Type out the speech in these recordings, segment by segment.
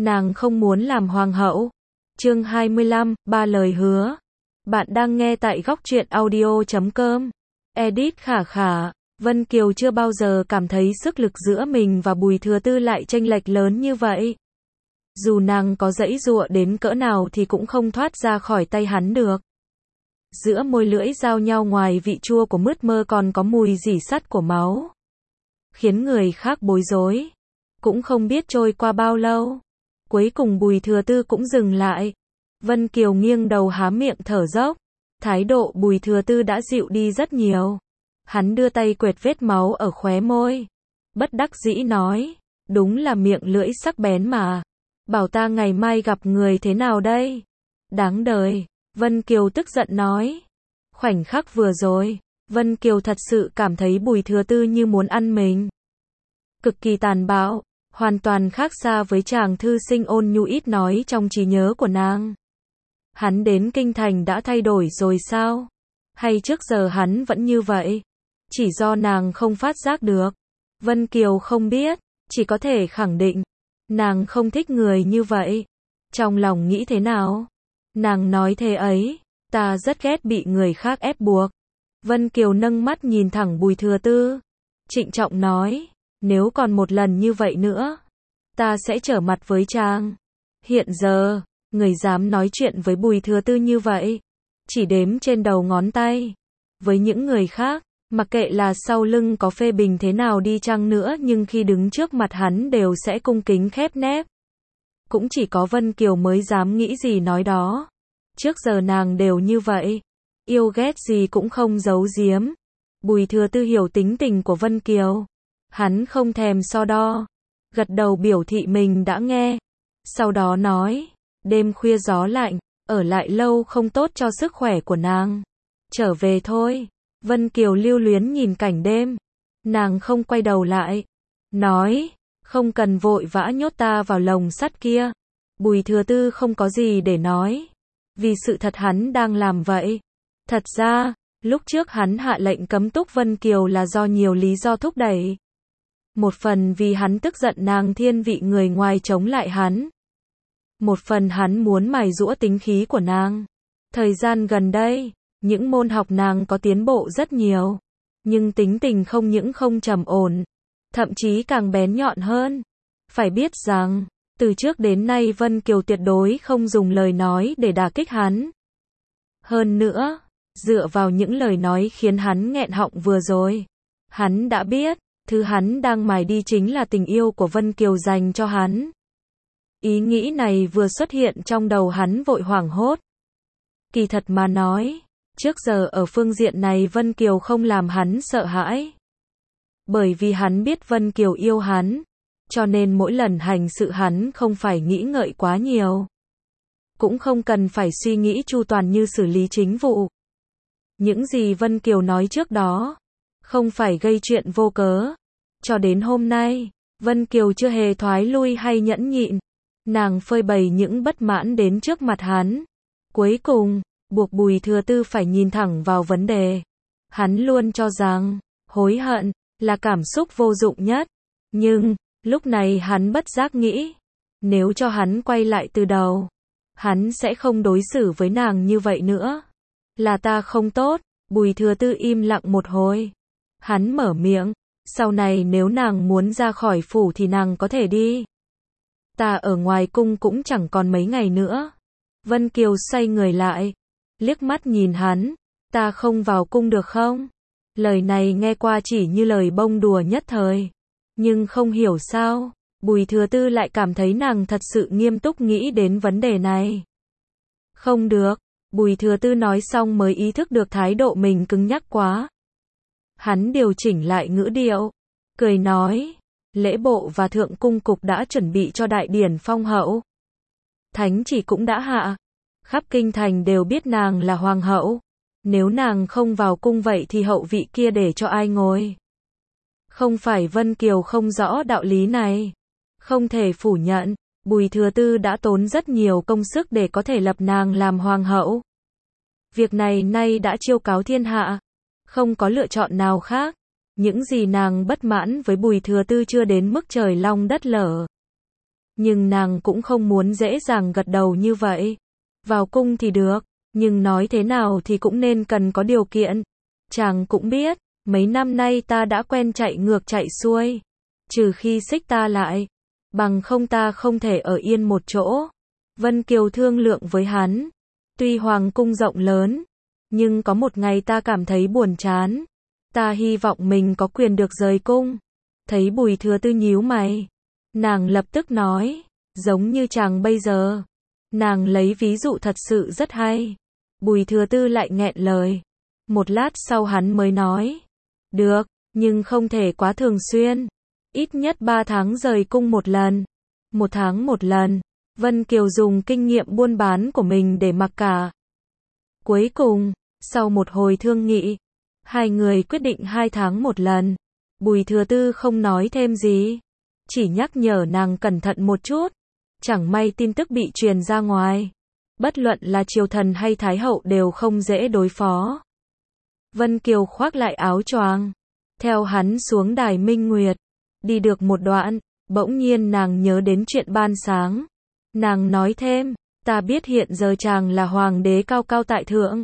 nàng không muốn làm hoàng hậu. Chương 25, ba lời hứa. Bạn đang nghe tại góc truyện audio.com. Edit Khả Khả. Vân Kiều chưa bao giờ cảm thấy sức lực giữa mình và Bùi Thừa Tư lại chênh lệch lớn như vậy. Dù nàng có giãy giụa đến cỡ nào thì cũng không thoát ra khỏi tay hắn được. Giữa môi lưỡi giao nhau ngoài vị chua của mướt mơ còn có mùi rỉ sắt của máu, khiến người khác bối rối. Cũng không biết trôi qua bao lâu, cuối cùng Bùi Thừa Tư cũng dừng lại. Vân Kiều nghiêng đầu há miệng thở dốc. Thái độ Bùi Thừa Tư đã dịu đi rất nhiều. Hắn đưa tay quệt vết máu ở khóe môi, bất đắc dĩ nói, đúng là miệng lưỡi sắc bén mà. Bảo ta ngày mai gặp người thế nào đây? Đáng đời. Vân Kiều tức giận nói. Khoảnh khắc vừa rồi, Vân Kiều thật sự cảm thấy Bùi Thừa Tư như muốn ăn mình. Cực kỳ tàn bạo, hoàn toàn khác xa với chàng thư sinh ôn nhu ít nói trong trí nhớ của nàng. Hắn đến kinh thành đã thay đổi rồi sao? Hay trước giờ hắn vẫn như vậy? Chỉ do nàng không phát giác được. Vân Kiều không biết, chỉ có thể khẳng định, nàng không thích người như vậy. Trong lòng nghĩ thế nào? Nàng nói thế ấy, ta rất ghét bị người khác ép buộc. Vân Kiều nâng mắt nhìn thẳng Bùi Thừa Tư, trịnh trọng nói, nếu còn một lần như vậy nữa, ta sẽ trở mặt với chàng. Hiện giờ, người dám nói chuyện với Bùi Thừa Tư như vậy, chỉ đếm trên đầu ngón tay. Với những người khác, mặc kệ là sau lưng có phê bình thế nào đi chăng nữa nhưng khi đứng trước mặt hắn đều sẽ cung kính khép nép. Cũng chỉ có Vân Kiều mới dám nghĩ gì nói đó. Trước giờ nàng đều như vậy, yêu ghét gì cũng không giấu giếm. Bùi Thừa Tư hiểu tính tình của Vân Kiều. Hắn không thèm so đo, gật đầu biểu thị mình đã nghe. Sau đó nói, đêm khuya gió lạnh, ở lại lâu không tốt cho sức khỏe của nàng. Trở về thôi. Vân Kiều lưu luyến nhìn cảnh đêm. Nàng không quay đầu lại. Nói, không cần vội vã nhốt ta vào lồng sắt kia. Bùi Thừa Tư không có gì để nói. Vì sự thật hắn đang làm vậy. Thật ra, lúc trước hắn hạ lệnh cấm túc Vân Kiều là do nhiều lý do thúc đẩy. Một phần vì hắn tức giận nàng thiên vị người ngoài chống lại hắn. Một phần hắn muốn mài giũa tính khí của nàng. Thời gian gần đây, những môn học nàng có tiến bộ rất nhiều. Nhưng tính tình không những không trầm ổn, thậm chí càng bén nhọn hơn. Phải biết rằng, từ trước đến nay Vân Kiều tuyệt đối không dùng lời nói để đả kích hắn. Hơn nữa, dựa vào những lời nói khiến hắn nghẹn họng vừa rồi, hắn đã biết, thứ hắn đang mài đi chính là tình yêu của Vân Kiều dành cho hắn. Ý nghĩ này vừa xuất hiện trong đầu hắn vội hoảng hốt. Kỳ thật mà nói, trước giờ ở phương diện này Vân Kiều không làm hắn sợ hãi. Bởi vì hắn biết Vân Kiều yêu hắn, cho nên mỗi lần hành sự hắn không phải nghĩ ngợi quá nhiều. Cũng không cần phải suy nghĩ chu toàn như xử lý chính vụ. Những gì Vân Kiều nói trước đó, không phải gây chuyện vô cớ. Cho đến hôm nay, Vân Kiều chưa hề thoái lui hay nhẫn nhịn. Nàng phơi bày những bất mãn đến trước mặt hắn. Cuối cùng, buộc Bùi Thừa Tư phải nhìn thẳng vào vấn đề. Hắn luôn cho rằng, hối hận là cảm xúc vô dụng nhất. Nhưng, lúc này hắn bất giác nghĩ, nếu cho hắn quay lại từ đầu, hắn sẽ không đối xử với nàng như vậy nữa. Là ta không tốt. Bùi Thừa Tư im lặng một hồi. Hắn mở miệng, sau này nếu nàng muốn ra khỏi phủ thì nàng có thể đi. Ta ở ngoài cung cũng chẳng còn mấy ngày nữa. Vân Kiều xoay người lại, liếc mắt nhìn hắn, ta không vào cung được không? Lời này nghe qua chỉ như lời bông đùa nhất thời. Nhưng không hiểu sao, Bùi Thừa Tư lại cảm thấy nàng thật sự nghiêm túc nghĩ đến vấn đề này. Không được. Bùi Thừa Tư nói xong mới ý thức được thái độ mình cứng nhắc quá. Hắn điều chỉnh lại ngữ điệu, cười nói, lễ bộ và thượng cung cục đã chuẩn bị cho đại điển phong hậu. Thánh chỉ cũng đã hạ. Khắp kinh thành đều biết nàng là hoàng hậu. Nếu nàng không vào cung vậy thì hậu vị kia để cho ai ngồi? Không phải Vân Kiều không rõ đạo lý này. Không thể phủ nhận, Bùi Thừa Tư đã tốn rất nhiều công sức để có thể lập nàng làm hoàng hậu. Việc này nay đã chiêu cáo thiên hạ. Không có lựa chọn nào khác. Những gì nàng bất mãn với Bùi Thừa Tư chưa đến mức trời long đất lở. Nhưng nàng cũng không muốn dễ dàng gật đầu như vậy. Vào cung thì được, nhưng nói thế nào thì cũng nên cần có điều kiện. Chàng cũng biết, mấy năm nay ta đã quen chạy ngược chạy xuôi. Trừ khi xích ta lại, bằng không ta không thể ở yên một chỗ. Vân Kiều thương lượng với hắn. Tuy hoàng cung rộng lớn, nhưng có một ngày ta cảm thấy buồn chán. Ta hy vọng mình có quyền được rời cung. Thấy Bùi Thừa Tư nhíu mày, nàng lập tức nói, giống như chàng bây giờ. Nàng lấy ví dụ thật sự rất hay. Bùi Thừa Tư lại nghẹn lời. Một lát sau hắn mới nói, được, nhưng không thể quá thường xuyên. Ít nhất 3 tháng rời cung một lần. 1 tháng một lần. Vân Kiều dùng kinh nghiệm buôn bán của mình để mặc cả. Cuối cùng, sau một hồi thương nghị, hai người quyết định 2 tháng một lần. Bùi Thừa Tư không nói thêm gì, chỉ nhắc nhở nàng cẩn thận một chút. Chẳng may tin tức bị truyền ra ngoài, bất luận là triều thần hay thái hậu đều không dễ đối phó. Vân Kiều khoác lại áo choàng, theo hắn xuống đài Minh Nguyệt. Đi được một đoạn, bỗng nhiên nàng nhớ đến chuyện ban sáng. Nàng nói thêm, ta biết hiện giờ chàng là hoàng đế cao cao tại thượng,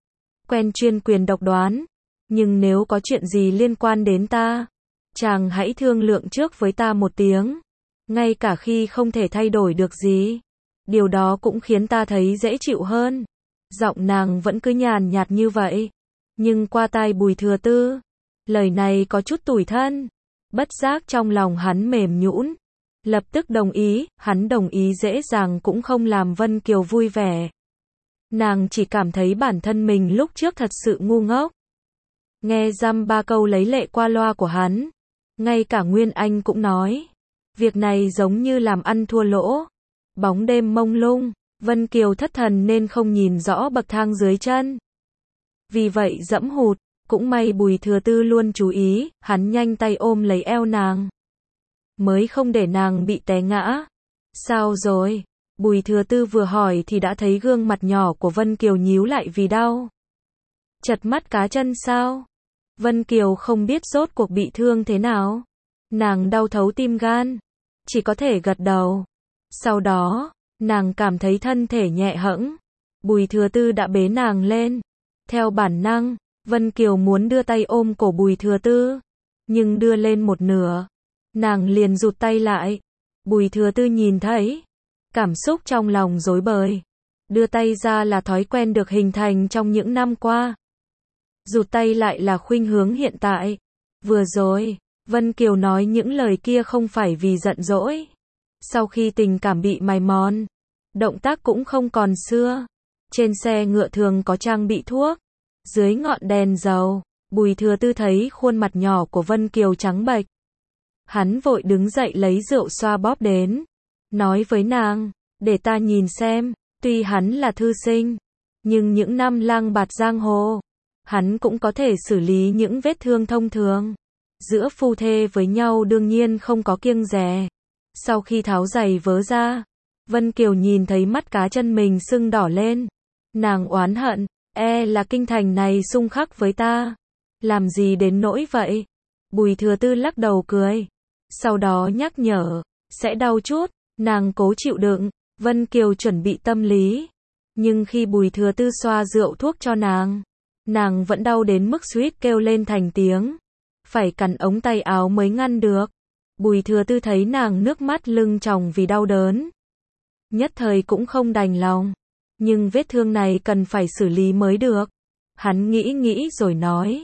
quen chuyên quyền độc đoán, nhưng nếu có chuyện gì liên quan đến ta, chàng hãy thương lượng trước với ta một tiếng. Ngay cả khi không thể thay đổi được gì, điều đó cũng khiến ta thấy dễ chịu hơn. Giọng nàng vẫn cứ nhàn nhạt như vậy, nhưng qua tai Bùi Thừa Tư, lời này có chút tủi thân. Bất giác trong lòng hắn mềm nhũn, lập tức đồng ý. Hắn đồng ý dễ dàng cũng không làm Vân Kiều vui vẻ. Nàng chỉ cảm thấy bản thân mình lúc trước thật sự ngu ngốc. Nghe dăm ba câu lấy lệ qua loa của hắn, ngay cả Nguyên Anh cũng nói, việc này giống như làm ăn thua lỗ. Bóng đêm mông lung, Vân Kiều thất thần nên không nhìn rõ bậc thang dưới chân. Vì vậy dẫm hụt. Cũng may Bùi Thừa Tư luôn chú ý, hắn nhanh tay ôm lấy eo nàng, mới không để nàng bị té ngã. Sao rồi? Bùi Thừa Tư vừa hỏi thì đã thấy gương mặt nhỏ của Vân Kiều nhíu lại vì đau. Chật mắt cá chân sao? Vân Kiều không biết rốt cuộc bị thương thế nào. Nàng đau thấu tim gan, chỉ có thể gật đầu. Sau đó, nàng cảm thấy thân thể nhẹ hẫng. Bùi Thừa Tư đã bế nàng lên. Theo bản năng, Vân Kiều muốn đưa tay ôm cổ Bùi Thừa Tư, nhưng đưa lên một nửa, nàng liền rụt tay lại. Bùi Thừa Tư nhìn thấy, cảm xúc trong lòng rối bời. Đưa tay ra là thói quen được hình thành trong những năm qua. Rụt tay lại là khuynh hướng hiện tại. Vừa rồi, Vân Kiều nói những lời kia không phải vì giận dỗi. Sau khi tình cảm bị mài mòn, động tác cũng không còn xưa. Trên xe ngựa thường có trang bị thuốc. Dưới ngọn đèn dầu, Bùi Thừa Tư thấy khuôn mặt nhỏ của Vân Kiều trắng bệch. Hắn vội đứng dậy lấy rượu xoa bóp đến, nói với nàng, để ta nhìn xem. Tuy hắn là thư sinh, nhưng những năm lang bạt giang hồ, hắn cũng có thể xử lý những vết thương thông thường. Giữa phu thê với nhau đương nhiên không có kiêng dè. Sau khi tháo giày vớ ra, Vân Kiều nhìn thấy mắt cá chân mình sưng đỏ lên. Nàng oán hận, là kinh thành này xung khắc với ta. Làm gì đến nỗi vậy? Bùi Thừa Tư lắc đầu cười. Sau đó nhắc nhở, sẽ đau chút. Nàng cố chịu đựng. Vân Kiều chuẩn bị tâm lý. Nhưng khi Bùi Thừa Tư xoa rượu thuốc cho nàng vẫn đau đến mức suýt kêu lên thành tiếng. Phải cắn ống tay áo mới ngăn được. Bùi Thừa Tư thấy nàng nước mắt lưng tròng vì đau đớn, nhất thời cũng không đành lòng. Nhưng vết thương này cần phải xử lý mới được. Hắn nghĩ rồi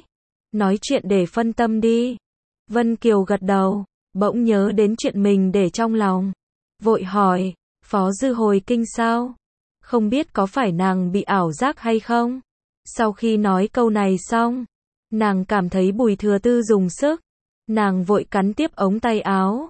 nói chuyện để phân tâm đi. Vân Kiều gật đầu, bỗng nhớ đến chuyện mình để trong lòng. Vội hỏi, Phó Dư hồi kinh sao? Không biết có phải nàng bị ảo giác hay không? Sau khi nói câu này xong, nàng cảm thấy Bùi Thừa Tư dùng sức. Nàng vội cắn tiếp ống tay áo.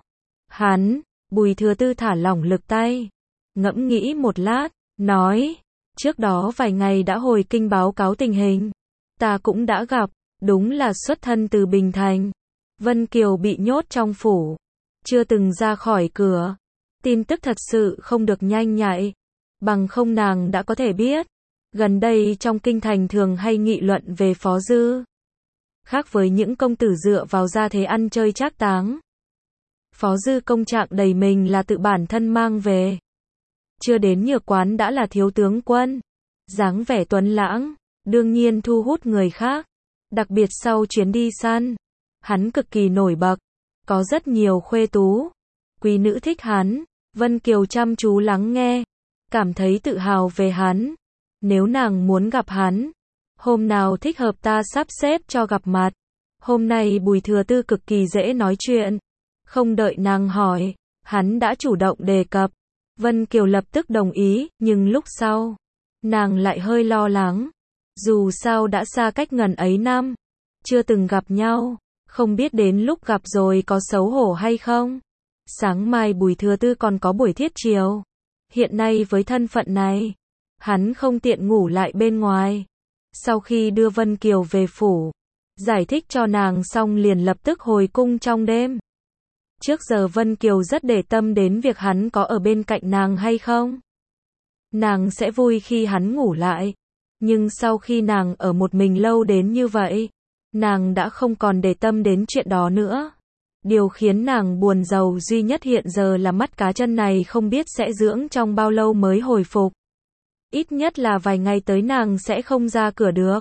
Bùi Thừa Tư thả lỏng lực tay. Ngẫm nghĩ một lát, nói, trước đó vài ngày đã hồi kinh báo cáo tình hình. Ta cũng đã gặp, đúng là xuất thân từ Bình Thành. Vân Kiều bị nhốt trong phủ, chưa từng ra khỏi cửa. Tin tức thật sự không được nhanh nhạy, bằng không nàng đã có thể biết. Gần đây trong kinh thành thường hay nghị luận về Phó Dư. Khác với những công tử dựa vào gia thế ăn chơi trác táng, Phó Dư công trạng đầy mình là tự bản thân mang về. Chưa đến nhược quán đã là thiếu tướng quân. Dáng vẻ tuấn lãng, đương nhiên thu hút người khác. Đặc biệt sau chuyến đi săn, hắn cực kỳ nổi bật. Có rất nhiều khuê tú, quý nữ thích hắn. Vân Kiều chăm chú lắng nghe, cảm thấy tự hào về hắn. Nếu nàng muốn gặp hắn, hôm nào thích hợp ta sắp xếp cho gặp mặt. Hôm nay Bùi Thừa Tư cực kỳ dễ nói chuyện. Không đợi nàng hỏi, hắn đã chủ động đề cập. Vân Kiều lập tức đồng ý, nhưng lúc sau, nàng lại hơi lo lắng. Dù sao đã xa cách ngần ấy năm, chưa từng gặp nhau, không biết đến lúc gặp rồi có xấu hổ hay không. Sáng mai Bùi Thừa Tư còn có buổi thiết chiều. Hiện nay với thân phận này, hắn không tiện ngủ lại bên ngoài. Sau khi đưa Vân Kiều về phủ, giải thích cho nàng xong liền lập tức hồi cung trong đêm. Trước giờ Vân Kiều rất để tâm đến việc hắn có ở bên cạnh nàng hay không. Nàng sẽ vui khi hắn ngủ lại. Nhưng sau khi nàng ở một mình lâu đến như vậy, nàng đã không còn để tâm đến chuyện đó nữa. Điều khiến nàng buồn rầu duy nhất hiện giờ là mắt cá chân này không biết sẽ dưỡng trong bao lâu mới hồi phục. Ít nhất là vài ngày tới nàng sẽ không ra cửa được.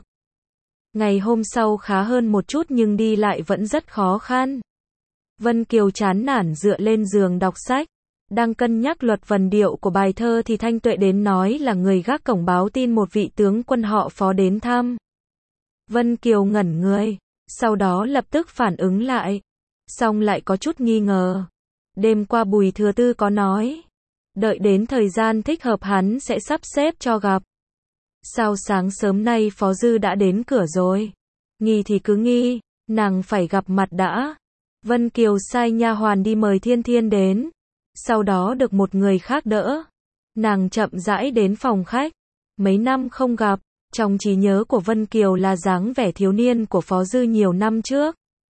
Ngày hôm sau khá hơn một chút nhưng đi lại vẫn rất khó khăn. Vân Kiều chán nản dựa lên giường đọc sách. Đang cân nhắc luật vần điệu của bài thơ thì Thanh Tuệ đến nói là người gác cổng báo tin một vị tướng quân họ Phó đến thăm. Vân Kiều ngẩn người, sau đó lập tức phản ứng lại. Xong lại có chút nghi ngờ. Đêm qua Bùi Thừa Tư có nói, đợi đến thời gian thích hợp hắn sẽ sắp xếp cho gặp. Sao sáng sớm nay Phó Dư đã đến cửa rồi? Nghi thì cứ nghi, nàng phải gặp mặt đã. Vân Kiều sai nha hoàn đi mời Thiên Thiên đến. Sau đó được một người khác đỡ. Nàng chậm rãi đến phòng khách. Mấy năm không gặp, trong trí nhớ của Vân Kiều là dáng vẻ thiếu niên của Phó Dư nhiều năm trước.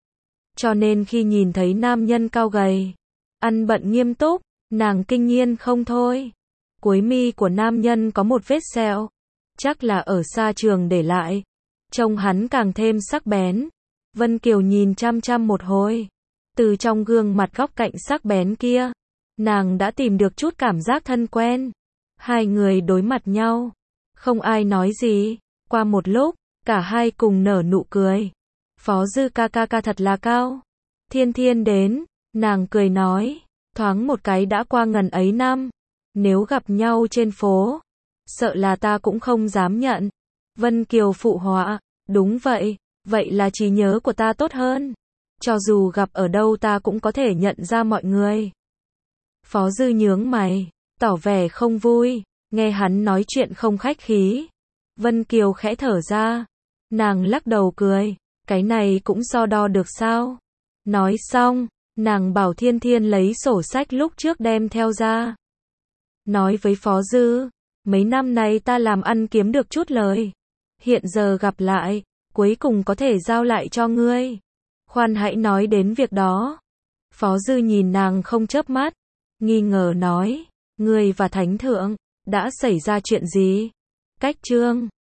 Cho nên khi nhìn thấy nam nhân cao gầy, ăn bận nghiêm túc, nàng kinh nhiên không thôi. Cuối mi của nam nhân có một vết sẹo, chắc là ở xa trường để lại. Trông hắn càng thêm sắc bén. Vân Kiều nhìn chăm chăm một hồi. Từ trong gương mặt góc cạnh sắc bén kia, nàng đã tìm được chút cảm giác thân quen. Hai người đối mặt nhau, không ai nói gì. Qua một lúc, cả hai cùng nở nụ cười. Phó Dư ca thật là cao. Thiên Thiên đến, nàng cười nói, thoáng một cái đã qua ngần ấy năm. Nếu gặp nhau trên phố, sợ là ta cũng không dám nhận. Vân Kiều phụ họa, đúng vậy, vậy là trí nhớ của ta tốt hơn. Cho dù gặp ở đâu ta cũng có thể nhận ra mọi người. Phó Dư nhướng mày, tỏ vẻ không vui, nghe hắn nói chuyện không khách khí. Vân Kiều khẽ thở ra, nàng lắc đầu cười, cái này cũng so đo được sao? Nói xong, nàng bảo Thiên Thiên lấy sổ sách lúc trước đem theo ra. Nói với Phó Dư, mấy năm nay ta làm ăn kiếm được chút lời. Hiện giờ gặp lại, cuối cùng có thể giao lại cho ngươi. Khoan hãy nói đến việc đó. Phó Dư nhìn nàng không chớp mắt, nghi ngờ nói, ngươi và Thánh Thượng, đã xảy ra chuyện gì? Cách chương